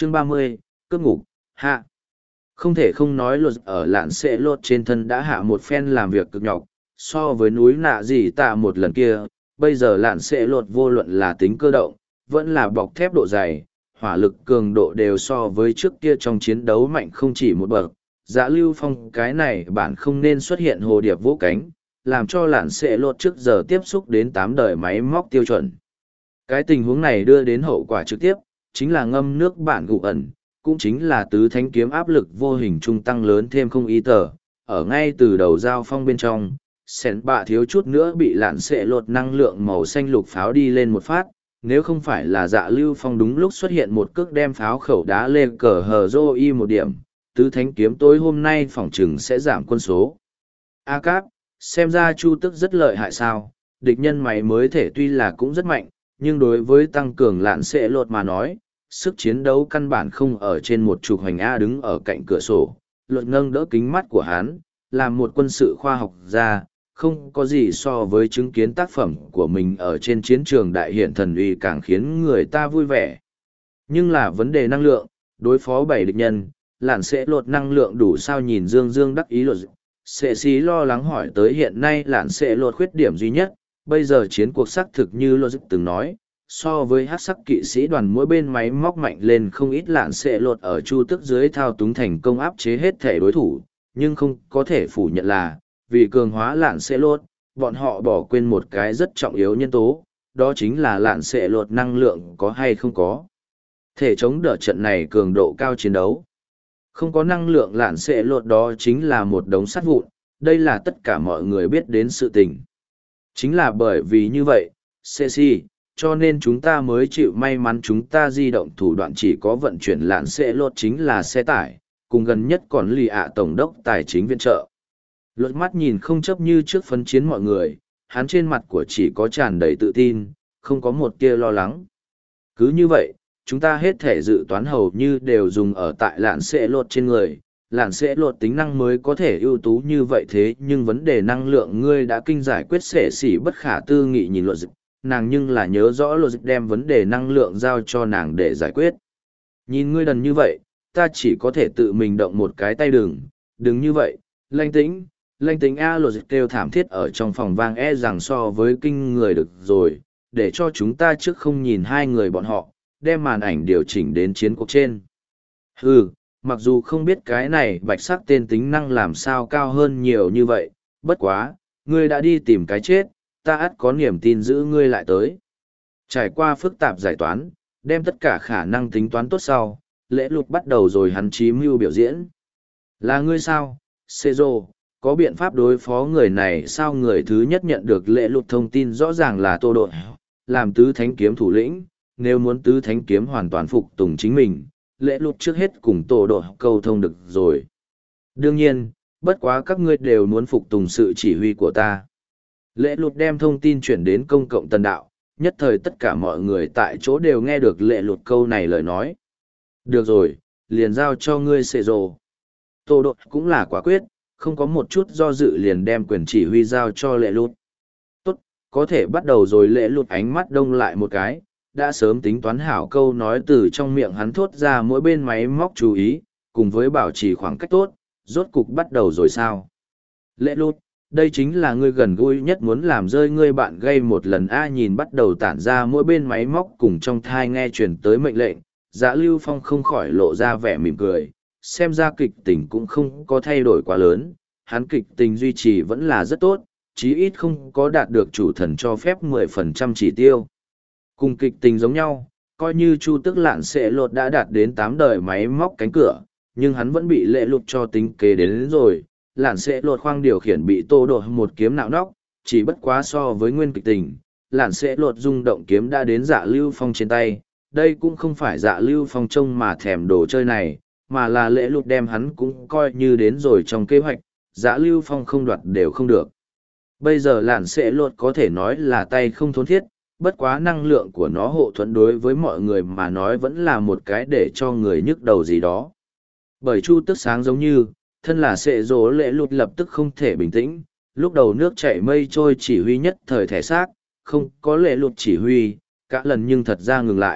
Chương 30, cướp ngục, hạ. Không thể không nói luật ở lạn sẽ lột trên thân đã hạ một phen làm việc cực nhọc, so với núi nạ gì tạ một lần kia, bây giờ lạn sẽ lột vô luận là tính cơ động, vẫn là bọc thép độ dày, hỏa lực cường độ đều so với trước kia trong chiến đấu mạnh không chỉ một bậc. Dạ Lưu Phong cái này bạn không nên xuất hiện hồ điệp vỗ cánh, làm cho lạn sẽ lột trước giờ tiếp xúc đến 8 đời máy móc tiêu chuẩn. Cái tình huống này đưa đến hậu quả trực tiếp, chính là ngâm nước bản gụ ẩn, cũng chính là tứ thánh kiếm áp lực vô hình trung tăng lớn thêm không ý tờ. Ở ngay từ đầu giao phong bên trong, sẻn bạ thiếu chút nữa bị lạn sẽ lột năng lượng màu xanh lục pháo đi lên một phát, nếu không phải là Dạ Lưu Phong đúng lúc xuất hiện một cước đem pháo khẩu đá lên cờ hờ rô y một điểm, tứ thánh kiếm tối hôm nay phỏng chừng sẽ giảm quân số. A Cáp, xem ra Chu Tức rất lợi hại sao, địch nhân mày mới thể tuy là cũng rất mạnh, nhưng đối với tăng cường lạn sẽ lột mà nói, sức chiến đấu căn bản không ở trên một trục hoành A đứng ở cạnh cửa sổ, luật nâng đỡ kính mắt của hắn, làm một quân sự khoa học gia, không có gì so với chứng kiến tác phẩm của mình ở trên chiến trường đại hiện thần uy càng khiến người ta vui vẻ. Nhưng là vấn đề năng lượng, đối phó 7 địch nhân, lạn sẽ lột năng lượng đủ sao nhìn Dương Dương đắc ý luật. Sệ xí lo lắng hỏi tới hiện nay lạn sẽ lột khuyết điểm duy nhất, bây giờ chiến cuộc xác thực như luật từng nói, so với hát sắc kỵ sĩ đoàn mỗi bên máy móc mạnh lên không ít lạn sẽ lột ở chu tức dưới thao túng thành công áp chế hết thể đối thủ, nhưng không có thể phủ nhận là, vì cường hóa lạn sẽ lột, bọn họ bỏ quên một cái rất trọng yếu nhân tố, đó chính là lạn sẽ lột năng lượng có hay không có. Thể chống đỡ trận này cường độ cao chiến đấu. Không có năng lượng lạn sẽ lột đó chính là một đống sắt vụn, đây là tất cả mọi người biết đến sự tình. Chính là bởi vì như vậy, Ceci, cho nên chúng ta mới chịu may mắn chúng ta di động thủ đoạn chỉ có vận chuyển lạn sẽ lột chính là xe tải, cùng gần nhất còn lì ạ tổng đốc tài chính viện trợ. Luật mắt nhìn không chấp như trước phấn chiến mọi người, hắn trên mặt của chỉ có tràn đầy tự tin, không có một tia lo lắng. Cứ như vậy, chúng ta hết thể dự toán hầu như đều dùng ở tại lạn sẽ lột trên người. Lạn sẽ lột tính năng mới có thể ưu tú như vậy thế nhưng vấn đề năng lượng ngươi đã kinh giải quyết sẻ xỉ bất khả tư nghị nhìn luật dịch, nàng nhưng là nhớ rõ luật dịch đem vấn đề năng lượng giao cho nàng để giải quyết. Nhìn ngươi đần như vậy, ta chỉ có thể tự mình động một cái tay đừng như vậy, lanh tính A luật dịch kêu thảm thiết ở trong phòng vang rằng so với kinh người được rồi, để cho chúng ta trước không nhìn hai người bọn họ, đem màn ảnh điều chỉnh đến chiến cuộc trên. Mặc dù không biết cái này bạch sắc tên tính năng làm sao cao hơn nhiều như vậy, bất quá, ngươi đã đi tìm cái chết, ta ắt có niềm tin giữ ngươi lại tới. Trải qua phức tạp giải toán, đem tất cả khả năng tính toán tốt sau, lễ lục bắt đầu rồi hắn chí mưu biểu diễn. Là ngươi sao, Cezo, có biện pháp đối phó người này sao người thứ nhất nhận được lễ lục thông tin rõ ràng là Tô Đội, làm tứ thánh kiếm thủ lĩnh, nếu muốn tứ thánh kiếm hoàn toàn phục tùng chính mình, lễ lục trước hết cùng Tô Đội câu thông được rồi. Đương nhiên, bất quá các ngươi đều muốn phục tùng sự chỉ huy của ta. Lễ lục đem thông tin chuyển đến công cộng tần đạo, nhất thời tất cả mọi người tại chỗ đều nghe được lễ lục câu này lời nói. Được rồi, liền giao cho ngươi xệ rồ. Tô Đội cũng là quả quyết, không có một chút do dự liền đem quyền chỉ huy giao cho lễ lục. Tốt, có thể bắt đầu rồi. Lễ lục ánh mắt đông lại một cái, đã sớm tính toán hảo câu nói từ trong miệng hắn thốt ra mỗi bên máy móc chú ý, cùng với bảo trì khoảng cách tốt, rốt cục bắt đầu rồi sao. Lễ lục, đây chính là ngươi gần gũi nhất muốn làm rơi ngươi bạn gây một lần nhìn bắt đầu tản ra mỗi bên máy móc cùng trong thai nghe truyền tới mệnh lệnh. Dạ Lưu Phong không khỏi lộ ra vẻ mỉm cười, xem ra kịch tình cũng không có thay đổi quá lớn, hắn kịch tình duy trì vẫn là rất tốt, chí ít không có đạt được chủ thần cho phép 10% chỉ tiêu. Cùng kịch tình giống nhau, coi như Chu Tức Lạn sẽ lột đã đạt đến 8 đời máy móc cánh cửa, nhưng hắn vẫn bị lệ lục cho tính kế đến rồi. Lạn sẽ lột khoang điều khiển bị Tô Đội một kiếm nạo nóc, chỉ bất quá so với nguyên kịch tình, Lạn sẽ lột rung động kiếm đã đến Dạ Lưu Phong trên tay. Đây cũng không phải Dạ Lưu Phong trông mà thèm đồ chơi này, mà là lễ lục đem hắn cũng coi như đến rồi trong kế hoạch, Dạ Lưu Phong không đoạt đều không được. Bây giờ Lạn sẽ lột có thể nói là tay không thốn thiết, bất quá năng lượng của nó hộ thuẫn đối với mọi người mà nói vẫn là một cái để cho người nhức đầu gì đó. Bởi Chu Tức sáng giống như, thân là sệ rỗ lễ lụt lập tức không thể bình tĩnh, lúc đầu nước chảy mây trôi chỉ huy nhất thời thể xác, không có lễ lụt chỉ huy, cả lần nhưng thật ra ngừng lại,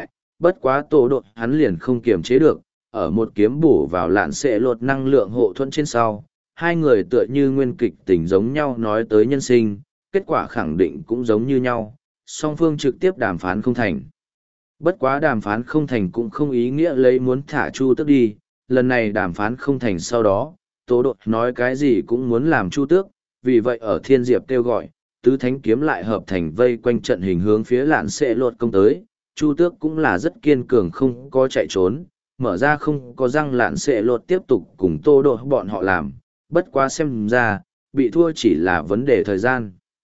bất quá tổ đột hắn liền không kiềm chế được, ở một kiếm bổ vào lạn sẽ lột năng lượng hộ thuẫn trên sau. Hai người tựa như nguyên kịch tình giống nhau nói tới nhân sinh, kết quả khẳng định cũng giống như nhau, song phương trực tiếp đàm phán không thành. Bất quá đàm phán không thành cũng không ý nghĩa lấy muốn thả Chu Tước đi, lần này đàm phán không thành sau đó, Tố Đột nói cái gì cũng muốn làm Chu Tước, vì vậy ở Thiên Diệp kêu gọi, tứ thánh kiếm lại hợp thành vây quanh trận hình hướng phía lạn sẽ lột công tới, Chu Tước cũng là rất kiên cường không có chạy trốn, mở ra không có răng lạn sẽ lột tiếp tục cùng Tô Đột bọn họ làm, bất quá xem ra, bị thua chỉ là vấn đề thời gian.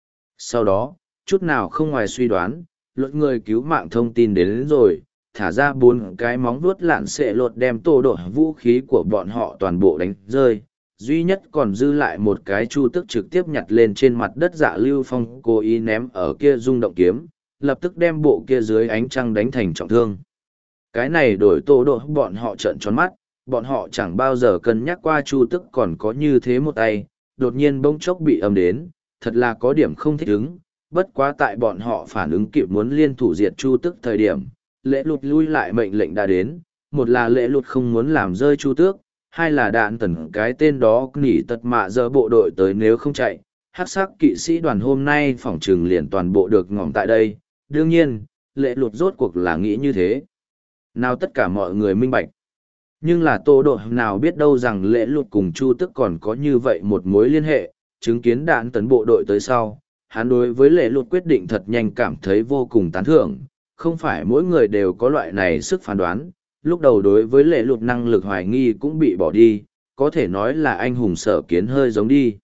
Sau đó, chút nào không ngoài suy đoán, luật người cứu mạng thông tin đến rồi, thả ra 4 cái móng vuốt lạn sẽ lột đem Tô Đột vũ khí của bọn họ toàn bộ đánh rơi. Duy nhất còn dư lại một cái Chu Tước trực tiếp nhặt lên trên mặt đất Dạ Lưu Phong cố ý ném ở kia rung động kiếm, lập tức đem bộ kia dưới ánh trăng đánh thành trọng thương. Cái này đổi Tô Đột bọn họ trợn tròn mắt, bọn họ chẳng bao giờ cân nhắc qua Chu Tước còn có như thế một tay, đột nhiên bỗng chốc bị âm đến, thật là có điểm không thích ứng, bất quá tại bọn họ phản ứng kịp muốn liên thủ diệt Chu Tước thời điểm, Lễ Lụt lui lại mệnh lệnh đã đến, một là Lễ Lụt không muốn làm rơi Chu Tước, hai là đạn tần cái tên đó nỉ tật mạ giờ bộ đội tới nếu không chạy, hắc sắc kỵ sĩ đoàn hôm nay phỏng trừng liền toàn bộ được ngỏm tại đây, đương nhiên, Lễ Lụt rốt cuộc là nghĩ như thế. Nào tất cả mọi người minh bạch. Nhưng là Tô Đột nào biết đâu rằng Lễ Lụt cùng Chu Tước còn có như vậy một mối liên hệ, chứng kiến đạn tấn bộ đội tới sau, hắn đối với Lễ Lụt quyết định thật nhanh cảm thấy vô cùng tán thưởng, không phải mỗi người đều có loại này sức phán đoán, lúc đầu đối với Lễ Lụt năng lực hoài nghi cũng bị bỏ đi, có thể nói là anh hùng sở kiến hơi giống đi.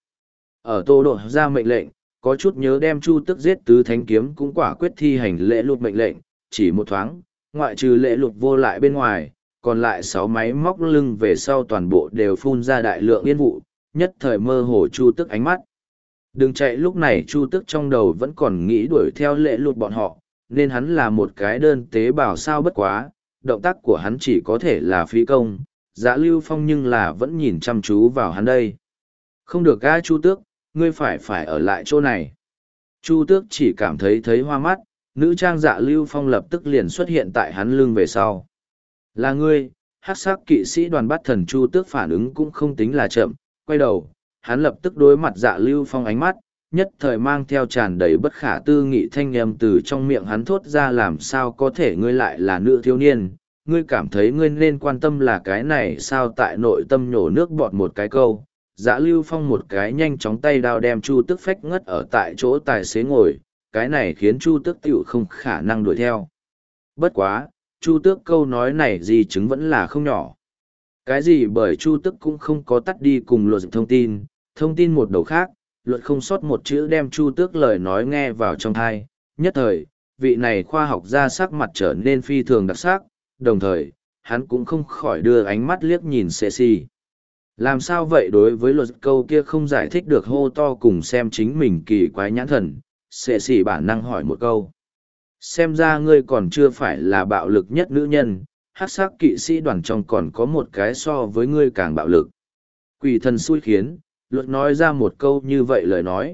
Ở Tô Đột ra mệnh lệnh, có chút nhớ đem Chu Tước giết tứ thánh kiếm cũng quả quyết thi hành Lễ Lụt mệnh lệnh, chỉ một thoáng, ngoại trừ Lễ Lụt vô lại bên ngoài, còn lại 6 máy móc lưng về sau toàn bộ đều phun ra đại lượng yên vụ, nhất thời mơ hồ Chu Tước ánh mắt. Đừng chạy, lúc này Chu Tước trong đầu vẫn còn nghĩ đuổi theo Lễ Lụt bọn họ, nên hắn là một cái đơn tế bào sao bất quá, động tác của hắn chỉ có thể là phí công, Dạ Lưu Phong nhưng là vẫn nhìn chăm chú vào hắn đây. Không được a Chu Tước, ngươi phải ở lại chỗ này. Chu Tước chỉ cảm thấy hoa mắt, nữ trang Dạ Lưu Phong lập tức liền xuất hiện tại hắn lưng về sau. Là ngươi, hắc sắc kỵ sĩ đoàn bắt thần. Chu Tước phản ứng cũng không tính là chậm, quay đầu, hắn lập tức đối mặt Dạ Lưu Phong ánh mắt, nhất thời mang theo tràn đầy bất khả tư nghị thanh âm từ trong miệng hắn thốt ra, làm sao có thể ngươi lại là nữ thiếu niên, ngươi cảm thấy ngươi nên quan tâm là cái này sao? Tại nội tâm nhổ nước bọt một cái câu, Dạ Lưu Phong một cái nhanh chóng tay đao đem Chu Tước phách ngất ở tại chỗ tài xế ngồi, cái này khiến Chu Tước tiểu không khả năng đuổi theo. Bất quá, Chu Tước câu nói này gì chứng vẫn là không nhỏ. Cái gì bởi Chu Tước cũng không có tắt đi cùng luật thông tin một đầu khác, luật không sót một chữ đem Chu Tước lời nói nghe vào trong thai, nhất thời, vị này khoa học gia sắc mặt trở nên phi thường đặc sắc, đồng thời, hắn cũng không khỏi đưa ánh mắt liếc nhìn Ceci. Làm sao vậy? Đối với luật câu kia không giải thích được hô to cùng xem chính mình kỳ quái nhãn thần, Ceci bản năng hỏi một câu. Xem ra ngươi còn chưa phải là bạo lực nhất nữ nhân, hắc sắc kỵ sĩ đoàn trong còn có một cái so với ngươi càng bạo lực. Quỷ thần xui khiến, luật nói ra một câu như vậy lời nói.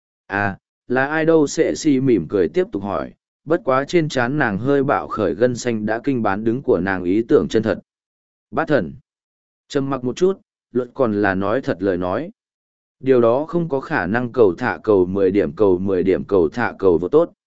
À, là ai đâu? Ceci mỉm cười tiếp tục hỏi, bất quá trên trán nàng hơi bạo khởi gân xanh đã kinh bán đứng của nàng ý tưởng chân thật. Bát thần. Trầm mặc một chút, luật còn là nói thật lời nói. Điều đó không có khả năng, cầu thả cầu 10 điểm cầu 10 điểm cầu thả cầu vô tốt.